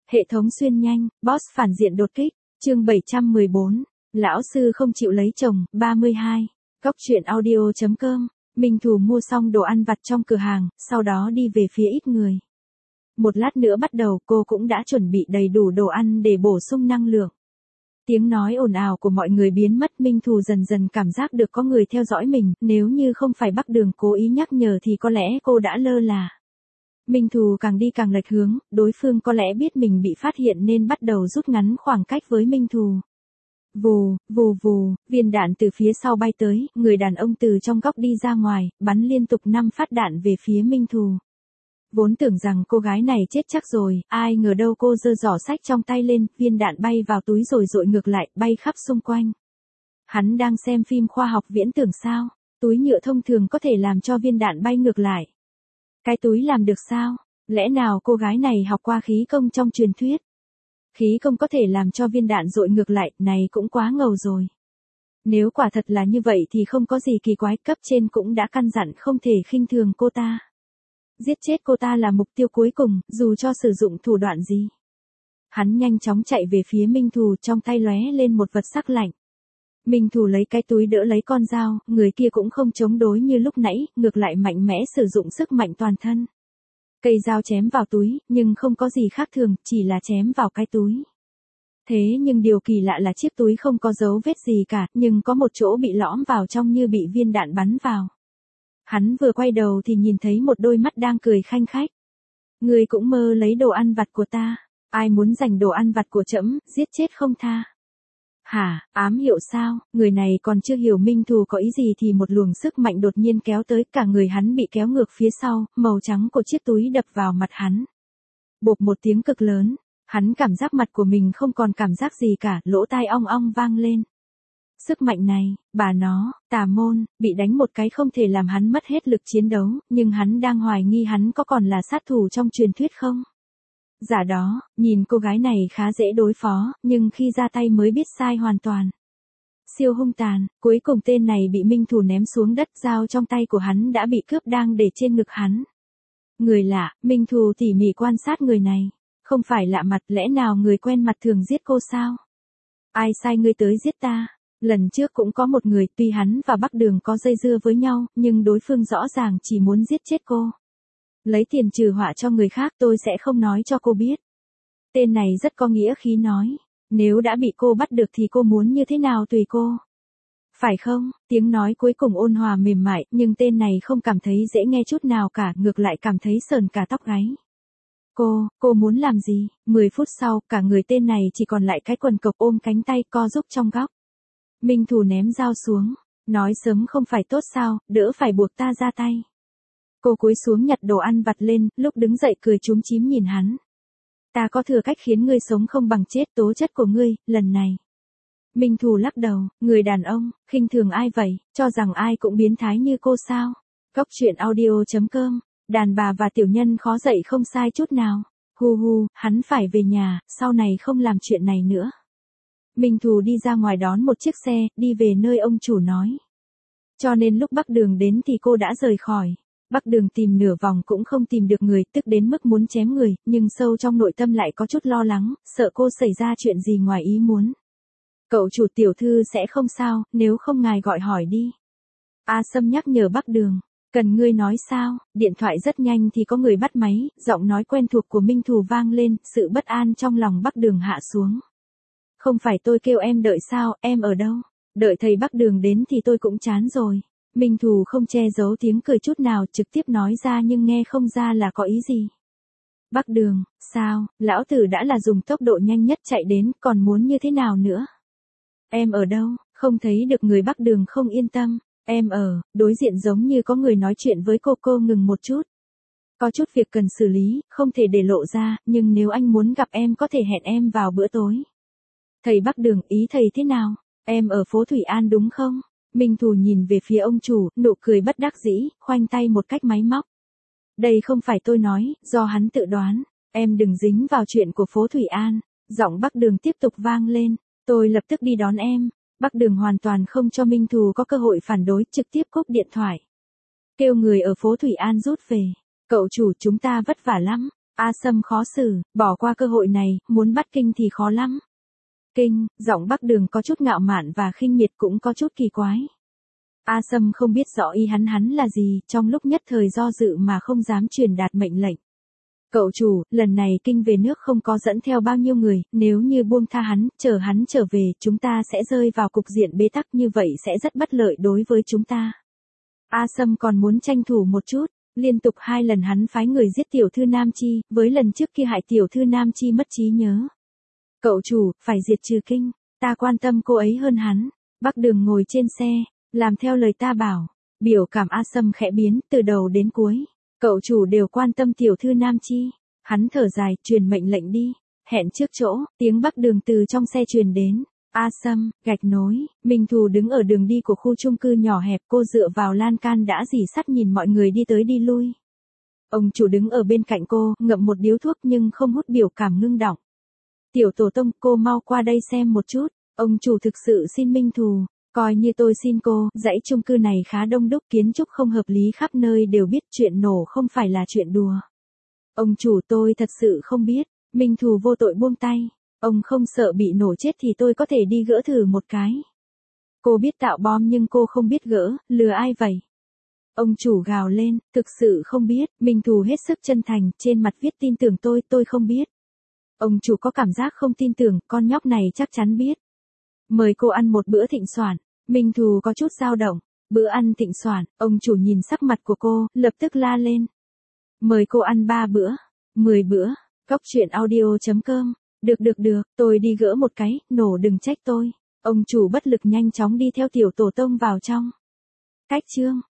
Hệ thống xuyên nhanh, boss phản diện đột kích, chương 714, lão sư không chịu lấy chồng, 32, góc truyện audio.com, Minh Thù mua xong đồ ăn vặt trong cửa hàng, sau đó đi về phía ít người. Một lát nữa bắt đầu cô cũng đã chuẩn bị đầy đủ đồ ăn để bổ sung năng lượng. Tiếng nói ồn ào của mọi người biến mất, Minh Thù dần dần cảm giác được có người theo dõi mình, nếu như không phải Bắc Đường cố ý nhắc nhở thì có lẽ cô đã lơ là. Minh Thù càng đi càng lệch hướng, đối phương có lẽ biết mình bị phát hiện nên bắt đầu rút ngắn khoảng cách với Minh Thù. Vù, vù vù, viên đạn từ phía sau bay tới, người đàn ông từ trong góc đi ra ngoài, bắn liên tục 5 phát đạn về phía Minh Thù. Vốn tưởng rằng cô gái này chết chắc rồi, ai ngờ đâu cô giơ giỏ sách trong tay lên, viên đạn bay vào túi rồi dội ngược lại, bay khắp xung quanh. Hắn đang xem phim khoa học viễn tưởng sao? Túi nhựa thông thường có thể làm cho viên đạn bay ngược lại. Cái túi làm được sao? Lẽ nào cô gái này học qua khí công trong truyền thuyết? Khí công có thể làm cho viên đạn dội ngược lại, này cũng quá ngầu rồi. Nếu quả thật là như vậy thì không có gì kỳ quái, cấp trên cũng đã căn dặn không thể khinh thường cô ta. Giết chết cô ta là mục tiêu cuối cùng, dù cho sử dụng thủ đoạn gì. Hắn nhanh chóng chạy về phía Minh Thù, trong tay lóe lên một vật sắc lạnh. Minh Thù lấy cái túi đỡ lấy con dao, người kia cũng không chống đối như lúc nãy, ngược lại mạnh mẽ sử dụng sức mạnh toàn thân. Cây dao chém vào túi, nhưng không có gì khác thường, chỉ là chém vào cái túi. Thế nhưng điều kỳ lạ là chiếc túi không có dấu vết gì cả, nhưng có một chỗ bị lõm vào trong như bị viên đạn bắn vào. Hắn vừa quay đầu thì nhìn thấy một đôi mắt đang cười khanh khách. Người cũng mơ lấy đồ ăn vặt của ta, ai muốn giành đồ ăn vặt của trẫm, giết chết không tha. Hả, ám hiệu sao? Người này còn chưa hiểu Minh Thù có ý gì thì một luồng sức mạnh đột nhiên kéo tới, cả người hắn bị kéo ngược phía sau, màu trắng của chiếc túi đập vào mặt hắn. Bộp một tiếng cực lớn, hắn cảm giác mặt của mình không còn cảm giác gì cả, lỗ tai ong ong vang lên. Sức mạnh này, bà nó, tà môn, bị đánh một cái không thể làm hắn mất hết lực chiến đấu, nhưng hắn đang hoài nghi hắn có còn là sát thủ trong truyền thuyết không? Giả đó, nhìn cô gái này khá dễ đối phó, nhưng khi ra tay mới biết sai hoàn toàn. Siêu hung tàn, cuối cùng tên này bị Minh Thù ném xuống đất, dao trong tay của hắn đã bị cướp đang để trên ngực hắn. Người lạ, Minh Thù tỉ mỉ quan sát người này. Không phải lạ mặt, lẽ nào người quen mặt thường giết cô sao? Ai sai ngươi tới giết ta? Lần trước cũng có một người, tuy hắn và Bắc Đường có dây dưa với nhau, nhưng đối phương rõ ràng chỉ muốn giết chết cô. Lấy tiền trừ họa cho người khác, tôi sẽ không nói cho cô biết. Tên này rất có nghĩa khí nói. Nếu đã bị cô bắt được thì cô muốn như thế nào tùy cô. Phải không? Tiếng nói cuối cùng ôn hòa mềm mại, nhưng tên này không cảm thấy dễ nghe chút nào cả, ngược lại cảm thấy sờn cả tóc gáy. Cô muốn làm gì? 10 phút sau, cả người tên này chỉ còn lại cái quần cộc ôm cánh tay co rúm trong góc. Minh Thù ném dao xuống, nói sớm không phải tốt sao, đỡ phải buộc ta ra tay. Cô cúi xuống nhặt đồ ăn vặt lên, lúc đứng dậy cười chúm chím nhìn hắn. Ta có thừa cách khiến ngươi sống không bằng chết, tố chất của ngươi, lần này. Minh Thù lắc đầu, người đàn ông, khinh thường ai vậy, cho rằng ai cũng biến thái như cô sao? Góc truyện audio.com, đàn bà và tiểu nhân khó dạy không sai chút nào. Hu hu, hắn phải về nhà, sau này không làm chuyện này nữa. Minh Thù đi ra ngoài đón một chiếc xe, đi về nơi ông chủ nói. Cho nên lúc Bắc Đường đến thì cô đã rời khỏi. Bắc Đường tìm nửa vòng cũng không tìm được người, tức đến mức muốn chém người, nhưng sâu trong nội tâm lại có chút lo lắng, sợ cô xảy ra chuyện gì ngoài ý muốn. Cậu chủ tiểu thư sẽ không sao, nếu không ngài gọi hỏi đi. A Sâm nhắc nhở Bắc Đường. Cần ngươi nói sao? Điện thoại rất nhanh thì có người bắt máy, giọng nói quen thuộc của Minh Thù vang lên, sự bất an trong lòng Bắc Đường hạ xuống. Không phải tôi kêu em đợi sao, em ở đâu? Đợi thầy Bắc Đường đến thì tôi cũng chán rồi. Minh Thù không che giấu tiếng cười chút nào, trực tiếp nói ra nhưng nghe không ra là có ý gì. Bắc Đường, sao, lão tử đã là dùng tốc độ nhanh nhất chạy đến, còn muốn như thế nào nữa? Em ở đâu? Không thấy được người Bắc Đường không yên tâm. Em ở, đối diện giống như có người nói chuyện với cô ngừng một chút. Có chút việc cần xử lý, không thể để lộ ra, nhưng nếu anh muốn gặp em có thể hẹn em vào bữa tối. Thầy Bắc Đường, ý thầy thế nào? Em ở phố Thủy An đúng không? Minh Thù nhìn về phía ông chủ, nụ cười bất đắc dĩ, khoanh tay một cách máy móc. Đây không phải tôi nói, do hắn tự đoán. Em đừng dính vào chuyện của phố Thủy An. Giọng Bắc Đường tiếp tục vang lên. Tôi lập tức đi đón em. Bắc Đường hoàn toàn không cho Minh Thù có cơ hội phản đối, trực tiếp cúp điện thoại. Kêu người ở phố Thủy An rút về. Cậu chủ, chúng ta vất vả lắm. A Sâm khó xử, bỏ qua cơ hội này, muốn bắt Kinh thì khó lắm. Kinh, giọng Bắc Đường có chút ngạo mạn và khinh miệt cũng có chút kỳ quái. A Sâm không biết rõ ý hắn là gì, trong lúc nhất thời do dự mà không dám truyền đạt mệnh lệnh. Cậu chủ, lần này Kinh về nước không có dẫn theo bao nhiêu người, nếu như buông tha hắn trở về, chúng ta sẽ rơi vào cục diện bế tắc, như vậy sẽ rất bất lợi đối với chúng ta. A Sâm còn muốn tranh thủ một chút, liên tục 2 lần hắn phái người giết tiểu thư Nam Chi, với lần trước kia hại tiểu thư Nam Chi mất trí nhớ. Cậu chủ, phải diệt trừ Kinh, ta quan tâm cô ấy hơn hắn. Bắc Đường ngồi trên xe, làm theo lời ta bảo. Biểu cảm A Sâm khẽ biến, từ đầu đến cuối. Cậu chủ đều quan tâm tiểu thư Nam Chi. Hắn thở dài, truyền mệnh lệnh đi. Hẹn trước chỗ, tiếng Bắc Đường từ trong xe truyền đến. A Sâm, gạch nối, Minh Thù đứng ở đường đi của khu chung cư nhỏ hẹp, cô dựa vào lan can đã rỉ sắt nhìn mọi người đi tới đi lui. Ông chủ đứng ở bên cạnh cô, ngậm một điếu thuốc nhưng không hút, biểu cảm ngưng đọng. Tiểu tổ tông, cô mau qua đây xem một chút. Ông chủ thực sự xin Minh Thù, coi như tôi xin cô, dãy chung cư này khá đông đúc, kiến trúc không hợp lý, khắp nơi đều biết, chuyện nổ không phải là chuyện đùa. Ông chủ, tôi thật sự không biết. Minh Thù vô tội buông tay. Ông không sợ bị nổ chết thì tôi có thể đi gỡ thử một cái. Cô biết tạo bom nhưng cô không biết gỡ, lừa ai vậy? Ông chủ gào lên, thực sự không biết. Minh Thù hết sức chân thành, trên mặt viết tin tưởng tôi không biết. Ông chủ có cảm giác không tin tưởng, con nhóc này chắc chắn biết. Mời cô ăn một bữa thịnh soạn. Minh Thù có chút dao động. Bữa ăn thịnh soạn, ông chủ nhìn sắc mặt của cô, lập tức la lên. Mời cô ăn 3 bữa, 10 bữa. Góc truyện audio.com. Được, tôi đi gỡ một cái, nổ đừng trách tôi. Ông chủ bất lực nhanh chóng đi theo tiểu tổ tông vào trong. Cách chương